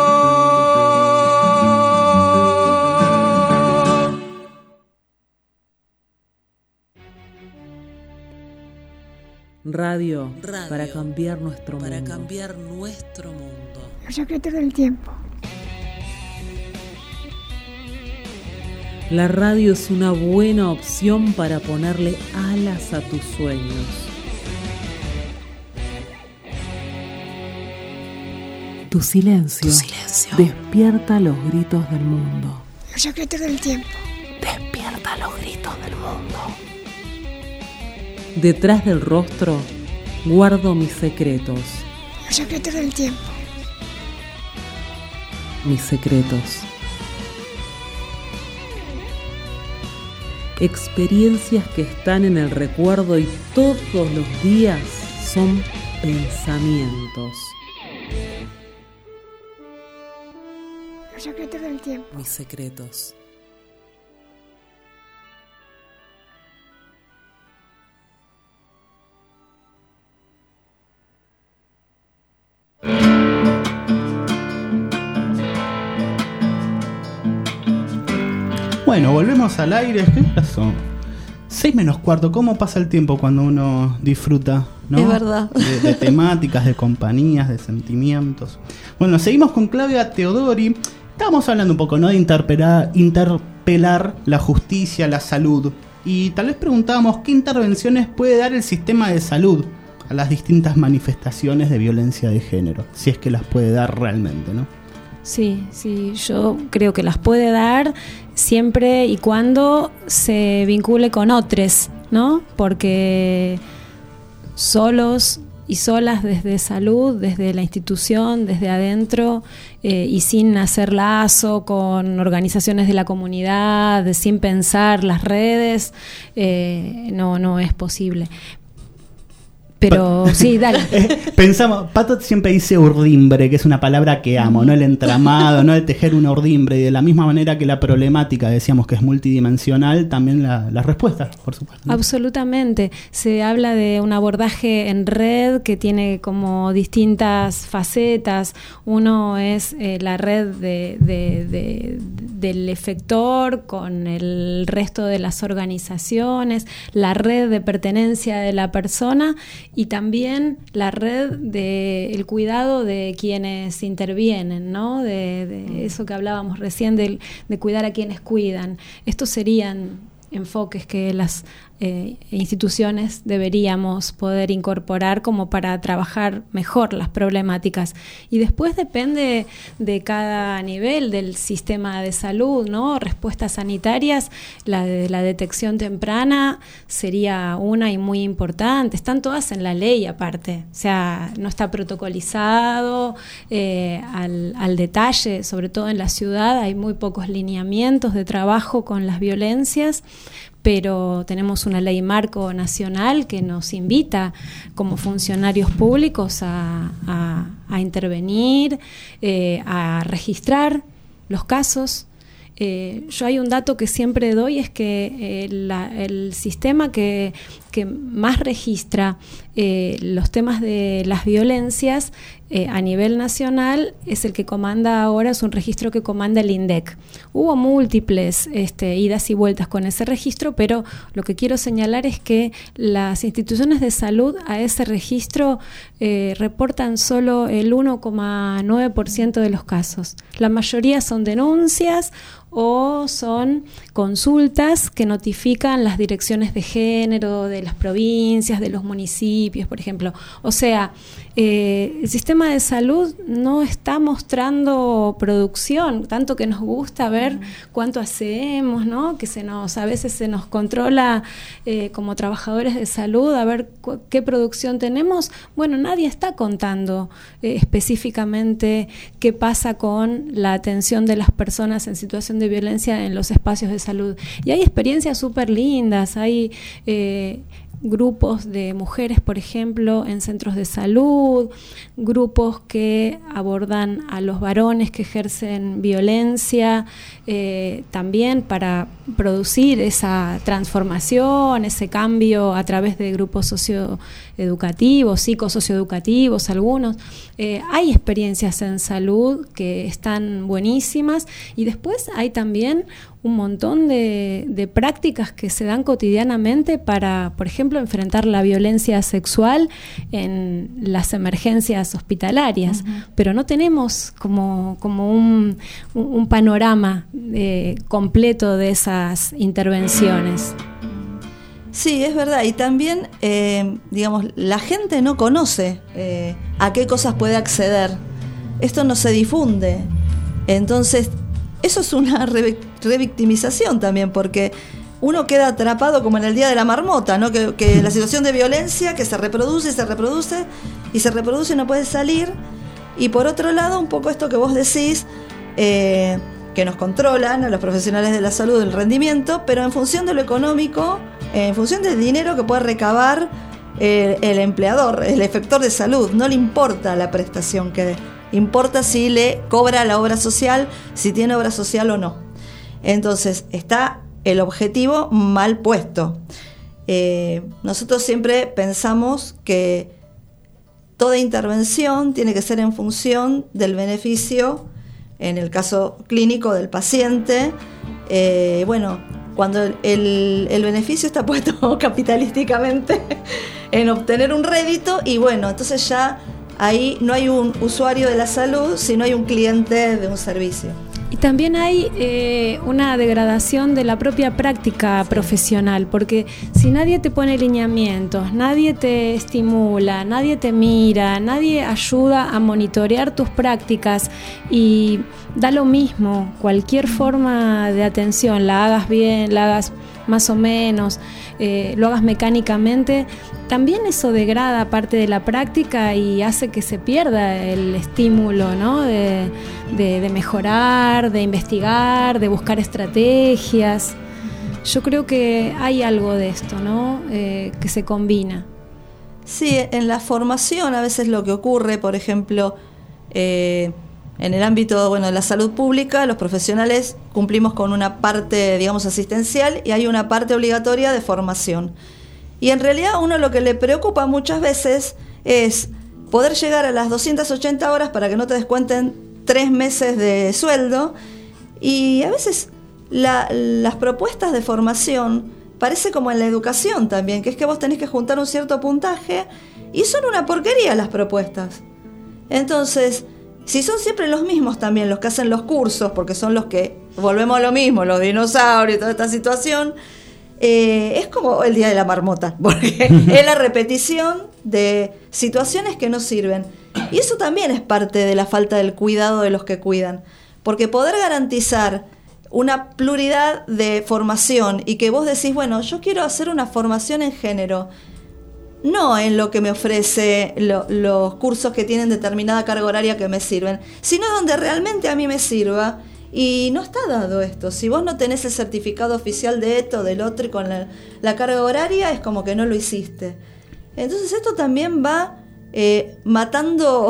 Radio, para cambiar nuestro mundo. Los secretos del tiempo. La radio es una buena opción para ponerle alas a tus sueños. Tu silencio despierta los gritos del mundo. Los secretos del tiempo. Despierta los gritos del mundo. Detrás del rostro guardo mis secretos. Los secretos del tiempo. Mis secretos. Experiencias que están en el recuerdo y todos los días son pensamientos. Los secretos del tiempo. Mis secretos. Bueno, volvemos al aire. ¿Qué pasó? 6:15. ¿Cómo pasa el tiempo cuando uno disfruta, ¿no? Es verdad. De temáticas, de compañías, de sentimientos. Bueno, seguimos con Claudia Teodori. Estábamos hablando un poco, ¿no? De interpelar la justicia, la salud. Y tal vez preguntábamos qué intervenciones puede dar el sistema de salud a las distintas manifestaciones de violencia de género, si es que las puede dar realmente, ¿no? Sí, yo creo que las puede dar siempre y cuando se vincule con otros, ¿no? Porque solos y solas desde salud, desde la institución, desde adentro, y sin hacer lazo con organizaciones de la comunidad, sin pensar las redes, no es posible. Pero sí, dale. Pensamos, Pato siempre dice urdimbre, que es una palabra que amo, ¿no? El entramado, ¿no? El tejer una urdimbre. Y de la misma manera que la problemática, decíamos que es multidimensional, también las respuestas, por supuesto, ¿no? Absolutamente. Se habla de un abordaje en red que tiene como distintas facetas. Uno es la red del efector con el resto de las organizaciones, la red de pertenencia de la persona y también la red del cuidado de quienes intervienen, ¿no? De eso que hablábamos recién, de cuidar a quienes cuidan. Estos serían enfoques que las instituciones deberíamos poder incorporar como para trabajar mejor las problemáticas. Y después depende de cada nivel del sistema de salud, ¿no? Respuestas sanitarias, la de la detección temprana sería una y muy importante. Están todas en la ley aparte, o sea, no está protocolizado al detalle, sobre todo en la ciudad hay muy pocos lineamientos de trabajo con las violencias, pero tenemos una ley marco nacional que nos invita como funcionarios públicos a intervenir, a registrar los casos. Yo hay un dato que siempre doy, es que el sistema que más registra los temas de las violencias a nivel nacional es el que comanda ahora, es un registro que comanda el INDEC. Hubo múltiples idas y vueltas con ese registro, pero lo que quiero señalar es que las instituciones de salud a ese registro reportan solo el 1,9% de los casos. La mayoría son denuncias o son consultas que notifican las direcciones de género de las provincias, de los municipios, por ejemplo. O sea, el sistema de salud no está mostrando producción, tanto que nos gusta ver cuánto hacemos, ¿no? Que a veces se nos controla como trabajadores de salud a ver qué producción tenemos. Bueno, nadie está contando específicamente qué pasa con la atención de las personas en situación de violencia en los espacios de salud. Y hay experiencias súper lindas, hay grupos de mujeres, por ejemplo, en centros de salud, grupos que abordan a los varones que ejercen violencia, también para producir esa transformación, ese cambio a través de grupos socioeducativos, psicosocioeducativos, algunos. Hay experiencias en salud que están buenísimas y después hay también un montón de prácticas que se dan cotidianamente para, por ejemplo, enfrentar la violencia sexual en las emergencias hospitalarias, pero no tenemos como un panorama completo de esas intervenciones. Sí, es verdad, y también, digamos, la gente no conoce a qué cosas puede acceder esto no se difunde. Entonces, eso es una revictimización también, porque uno queda atrapado como en el día de la marmota, ¿no? Que la situación de violencia que se reproduce y se reproduce y se reproduce y no puede salir. Y por otro lado, un poco esto que vos decís, que nos controlan a los profesionales de la salud el rendimiento, pero en función de lo económico, en función del dinero que pueda recabar el empleador, el efector de salud. No le importa la prestación que dé, importa si le cobra la obra social, si tiene obra social o no. Entonces está el objetivo mal puesto. Nosotros siempre pensamos que toda intervención tiene que ser en función del beneficio, en el caso clínico, del paciente. Cuando el beneficio está puesto capitalísticamente en obtener un rédito, y entonces ya ahí no hay un usuario de la salud, sino hay un cliente de un servicio. Y también hay una degradación de la propia práctica profesional, porque si nadie te pone lineamientos, nadie te estimula, nadie te mira, nadie ayuda a monitorear tus prácticas, y da lo mismo, cualquier forma de atención, la hagas bien, la hagas más o menos, lo hagas mecánicamente, también eso degrada parte de la práctica y hace que se pierda el estímulo, ¿no? de mejorar, de investigar, de buscar estrategias. Yo creo que hay algo de esto, ¿no? Que se combina. Sí, en la formación a veces lo que ocurre, por ejemplo, en el ámbito de la salud pública, los profesionales cumplimos con una parte, digamos, asistencial, y hay una parte obligatoria de formación. Y en realidad a uno lo que le preocupa muchas veces es poder llegar a las 280 horas para que no te descuenten 3 meses de sueldo. Y a veces las propuestas de formación parece como en la educación también, que es que vos tenés que juntar un cierto puntaje, y son una porquería las propuestas. Entonces, si son siempre los mismos también los que hacen los cursos, porque son los que, volvemos a lo mismo, los dinosaurios y toda esta situación, es como el día de la marmota, porque es la repetición de situaciones que no sirven. Y eso también es parte de la falta del cuidado de los que cuidan, porque poder garantizar una pluralidad de formación y que vos decís, yo quiero hacer una formación en género, no en lo que me ofrece los cursos que tienen determinada carga horaria que me sirven, sino donde realmente a mí me sirva. Y no está dado esto. Si vos no tenés el certificado oficial de esto, del otro, y con la carga horaria, es como que no lo hiciste. Entonces esto también va matando,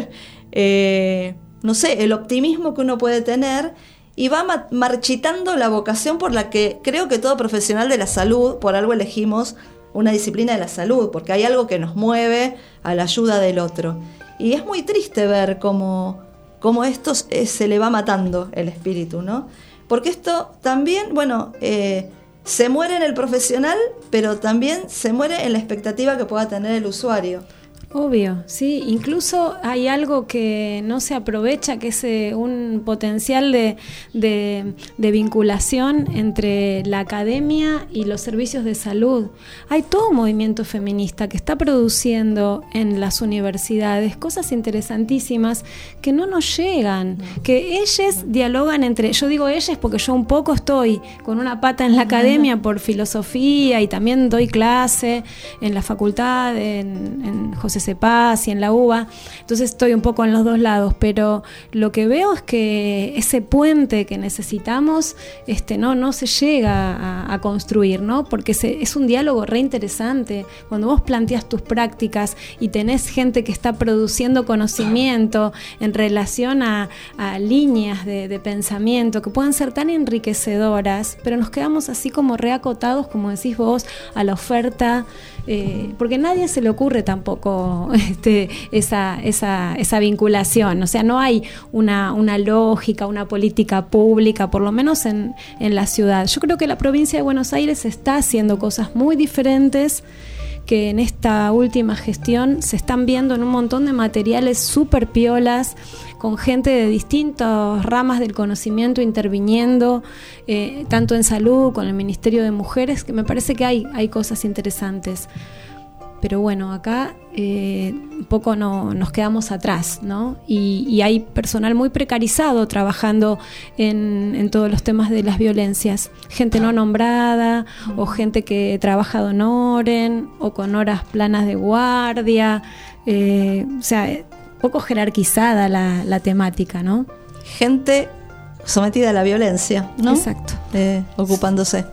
el optimismo que uno puede tener, y va marchitando la vocación por la que creo que todo profesional de la salud, por algo elegimos una disciplina de la salud, porque hay algo que nos mueve a la ayuda del otro. Y es muy triste ver cómo esto se le va matando el espíritu, ¿no? Porque esto también, se muere en el profesional, pero también se muere en la expectativa que pueda tener el usuario. Obvio, sí. Incluso hay algo que no se aprovecha, que es un potencial de vinculación entre la academia y los servicios de salud. Hay todo un movimiento feminista que está produciendo en las universidades cosas interesantísimas que no nos llegan, que ellas dialogan entre... Yo digo ellas porque yo un poco estoy con una pata en la academia por filosofía, y también doy clase en la facultad, en José C. Paz y en la UBA, entonces estoy un poco en los dos lados, pero lo que veo es que ese puente que necesitamos no se llega a construir, ¿no? Porque es un diálogo re interesante cuando vos planteas tus prácticas y tenés gente que está produciendo conocimiento en relación a líneas de pensamiento que pueden ser tan enriquecedoras, pero nos quedamos así como reacotados, como decís vos, a la oferta, porque a nadie se le ocurre tampoco esa vinculación. O sea, no hay una lógica, una política pública, por lo menos en la ciudad. Yo creo que la provincia de Buenos Aires está haciendo cosas muy diferentes, que en esta última gestión se están viendo en un montón de materiales súper piolas, con gente de distintas ramas del conocimiento interviniendo, tanto en salud, con el Ministerio de Mujeres, que me parece que hay cosas interesantes. pero bueno, acá un poco nos quedamos atrás, ¿no? Y hay personal muy precarizado trabajando en todos los temas de las violencias, gente no nombrada o gente que trabaja de honoren o con horas planas de guardia, o sea, poco jerarquizada la temática, ¿no? Gente sometida a la violencia, ¿no? Exacto. Ocupándose.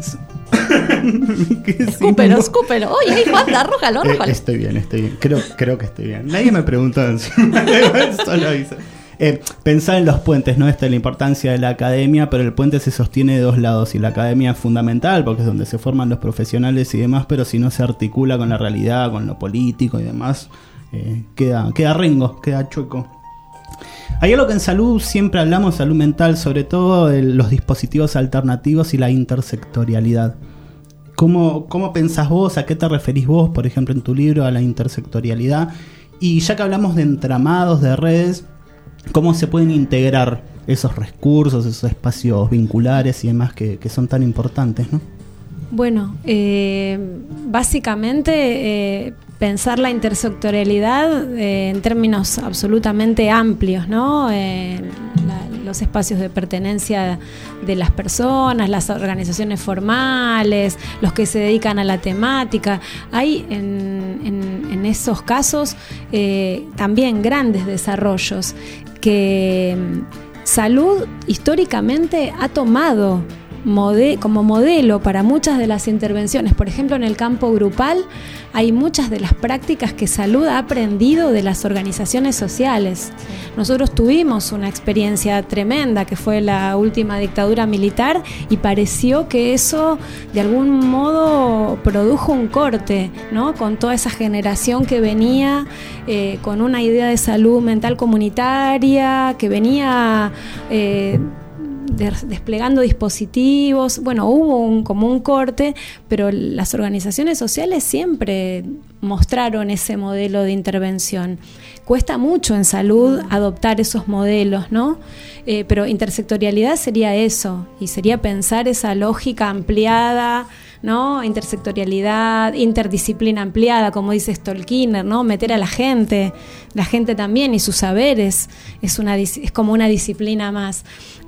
Escúpelo. Oye, ahí Juan, arrójalo. Estoy bien. Creo que estoy bien. Nadie me preguntó encima. Solo aviso. Pensar en los puentes, ¿no? La importancia de la academia, pero el puente se sostiene de dos lados y la academia es fundamental porque es donde se forman los profesionales y demás, pero si no se articula con la realidad, con lo político y demás, queda rengo, queda chueco. Hay algo que en salud siempre hablamos, salud mental, sobre todo los dispositivos alternativos y la intersectorialidad. ¿Cómo pensás vos? ¿A qué te referís vos, por ejemplo, en tu libro, a la intersectorialidad? Y ya que hablamos de entramados, de redes, ¿cómo se pueden integrar esos recursos, esos espacios vinculares y demás que son tan importantes, ¿no? Bueno, básicamente pensar la intersectorialidad en términos absolutamente amplios, ¿no? Los espacios de pertenencia de las personas, las organizaciones formales, los que se dedican a la temática. Hay en esos casos también grandes desarrollos que salud históricamente ha tomado como modelo para muchas de las intervenciones. Por ejemplo, en el campo grupal hay muchas de las prácticas que salud ha aprendido de las organizaciones sociales. Nosotros tuvimos una experiencia tremenda que fue la última dictadura militar y pareció que eso de algún modo produjo un corte, ¿no? Con toda esa generación que venía con una idea de salud mental comunitaria, que venía desplegando dispositivos. Bueno, hubo como un corte, pero las organizaciones sociales siempre mostraron ese modelo de intervención. Cuesta mucho en salud adoptar esos modelos, ¿no? Pero intersectorialidad sería eso, y sería pensar esa lógica ampliada, ¿no? Intersectorialidad, interdisciplina ampliada, como dice Stolkiner, ¿no? Meter a la gente también y sus saberes, es como una disciplina más.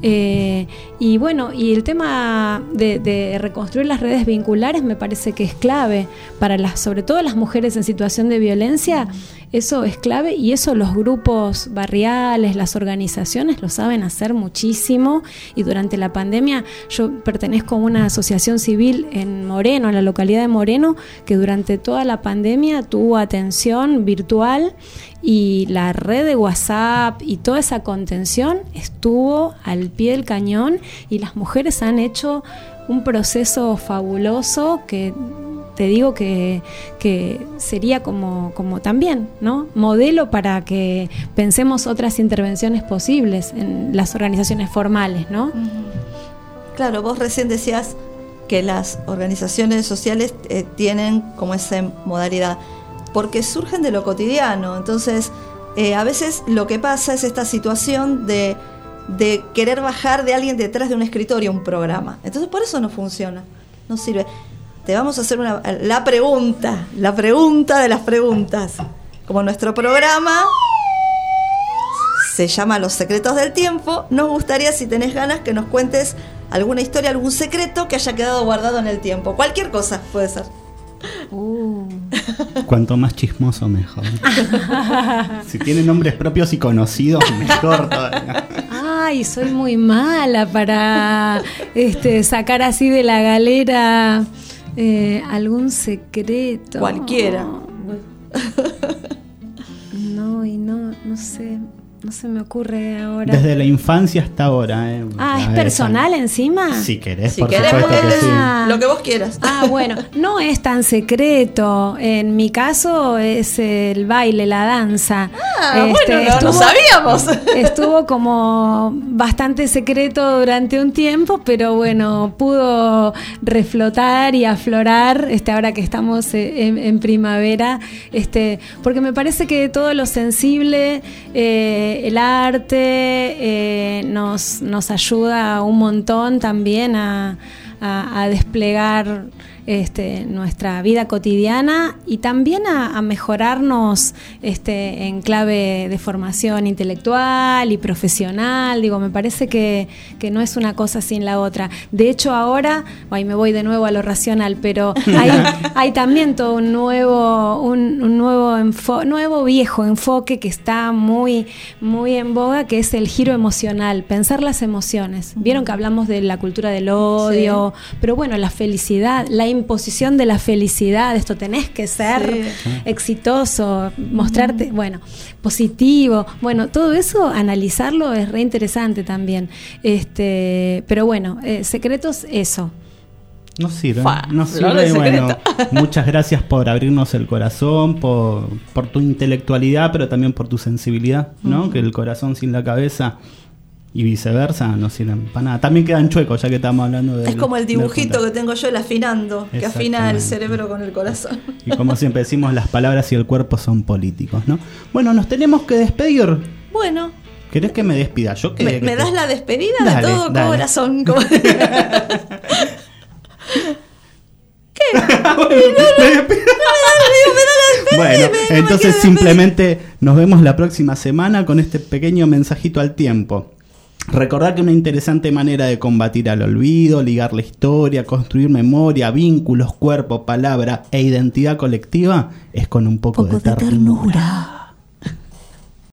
Y bueno, y el tema de reconstruir las redes vinculares me parece que es clave para sobre todo las mujeres en situación de violencia. Eso es clave, y eso los grupos barriales, las organizaciones lo saben hacer muchísimo. Y durante la pandemia, yo pertenezco a una asociación civil en Moreno, en la localidad de Moreno, que durante toda la pandemia tuvo atención virtual, y la red de WhatsApp y toda esa contención estuvo al pie del cañón, y las mujeres han hecho un proceso fabuloso que te digo que sería como también, ¿no? Modelo para que pensemos otras intervenciones posibles en las organizaciones formales, ¿no? Claro, vos recién decías que las organizaciones sociales tienen como esa modalidad, porque surgen de lo cotidiano. Entonces, a veces lo que pasa es esta situación de querer bajar de alguien detrás de un escritorio un programa. Entonces, por eso no funciona, no sirve. Te vamos a hacer la pregunta de las preguntas. Como nuestro programa se llama Los Secretos del Tiempo, nos gustaría, si tenés ganas, que nos cuentes alguna historia, algún secreto que haya quedado guardado en el tiempo. Cualquier cosa puede ser. Cuanto más chismoso, mejor. Si tiene nombres propios y conocidos, mejor todavía. Ay, soy muy mala para sacar así de la galera algún secreto. Cualquiera. No sé. No se me ocurre ahora. Desde la infancia hasta ahora. ¿es personal encima? Si querés, si por querés, supuesto que sí. Lo que vos quieras. Bueno, no es tan secreto. En mi caso es el baile, la danza. No sabíamos. Estuvo como bastante secreto durante un tiempo, pero bueno, pudo reflotar y aflorar ahora que estamos en primavera, porque me parece que todo lo sensible, el arte nos ayuda un montón también a a desplegar nuestra vida cotidiana y también a mejorarnos en clave de formación intelectual y profesional. Digo, me parece que no es una cosa sin la otra. De hecho, ahora, ahí me voy de nuevo a lo racional, pero hay también todo un nuevo viejo enfoque que está muy, muy en boga, que es el giro emocional, pensar las emociones. Vieron que hablamos de la cultura del odio, sí, pero bueno, la felicidad, la imposición de la felicidad, esto tenés que ser exitoso, mostrarte, bueno, positivo, bueno, todo eso, analizarlo es re interesante también. Pero bueno, secretos, eso. Nos sirve, y bueno, muchas gracias por abrirnos el corazón, por tu intelectualidad, pero también por tu sensibilidad, ¿no? Que el corazón sin la cabeza y viceversa no sirven para nada. También quedan chuecos, ya que estamos hablando de... Es como el dibujito que tengo yo, el afinando, que afina el cerebro con el corazón. Y como siempre decimos, las palabras y el cuerpo son políticos, ¿no? Bueno, nos tenemos que despedir. Bueno. ¿Querés que me despida? Yo ¿Me das la despedida? Dale, de todo corazón. ¿Qué? Bueno, entonces simplemente nos vemos la próxima semana con este pequeño mensajito al tiempo. Recordad que una interesante manera de combatir al olvido, ligar la historia, construir memoria, vínculos, cuerpo, palabra e identidad colectiva es con un poco de ternura.